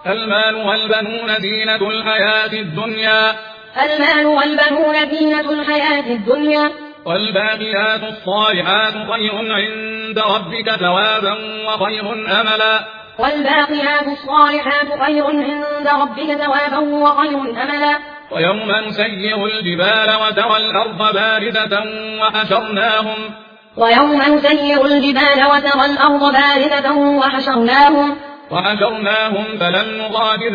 المال والبنون زينة الحياة الدنيا المال والبنون زينة الحياة الدنيا والباقيات الصالحات خير عند ربك ثوابا وخير أملا والباقيات الصالحات خير عند ربك ثوابا وخير أملا ويوم نسير الجبال وترى الأرض باردة وحشرناهم فلم نغادر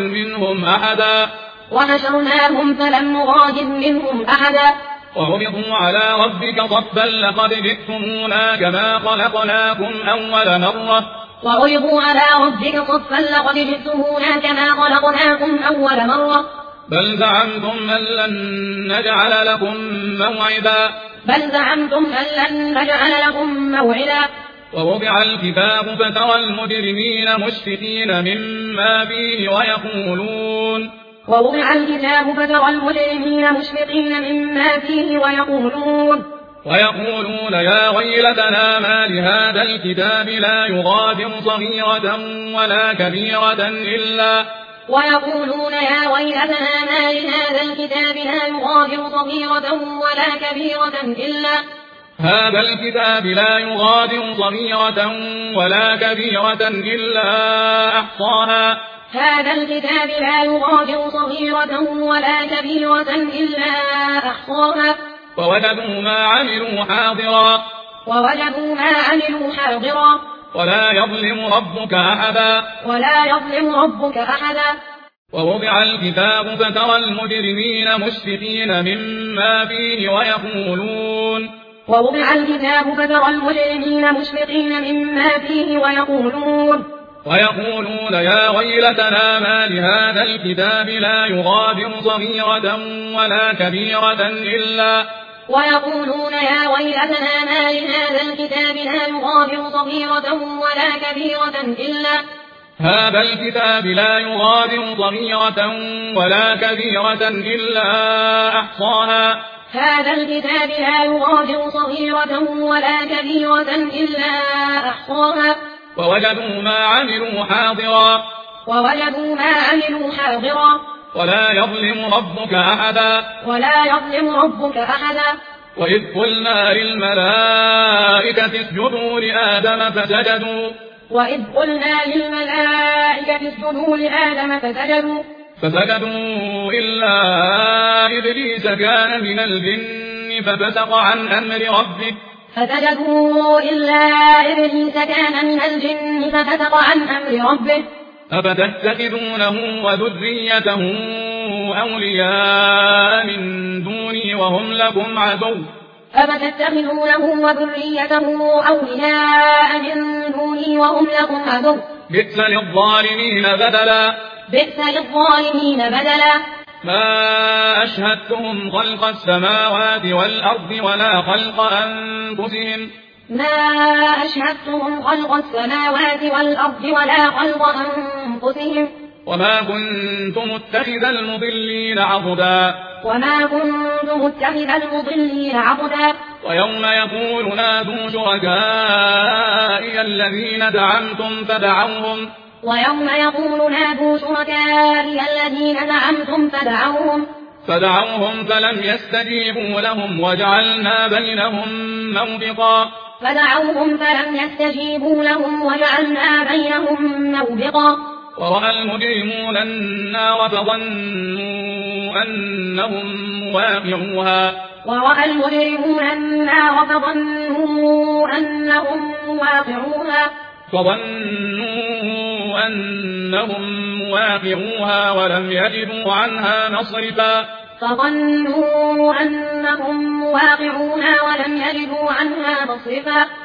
منهم أحدا وعرضوا على ربك صفا لقد جئتمونا كما خلقناكم أول مرة بل زعمتم أن لن نجعل لكم موعدا ووضع الكتاب فترى المجرمين مشفقين مما فيه ويقولون يا ويلتنا ما لهذا الكتاب لا يغادر صغيرة ولا كبيرة إلا هذا الكتاب لا يغادر صغيرة ولا كبيرة إلا أحصاها ووجدوا ما عملوا حاضرا ولا يظلم ربك أحدا ووضع الكتاب فترى المجرمين مشفقين مما فيه ويقولون يا ويلتنا ما لهذا الكتاب لا يغادر صغيرة ولا كبيرة إلا هذا الكتاب لا يغادر صغيرة ولا كبيرة إلا أحصاها ووجدوا ما عملوا حاضرا ولا يظلم ربك أحدا وإذ قلنا للملائكة اسجدوا لآدم فسجدوا إلا إبليس كان من الجن ففسق عن أمر ربه أفتتخذونه وذريته أولياء من دوني وهم لكم عدو بئس للظالمين بدلا ما أشهدتهم خلق السماوات والأرض ولا خلق أنفسهم وما كنت متخذ المضلين عضدا ويوم يقول نادوا شركائي الذين زعمتم فدعوهم فلم يستجيبوا لهم وجعلنا بينهم موبقا ورأى المجرمون النار فظنوا أنهم مواقعوها ولم يجدوا عنها مصرفا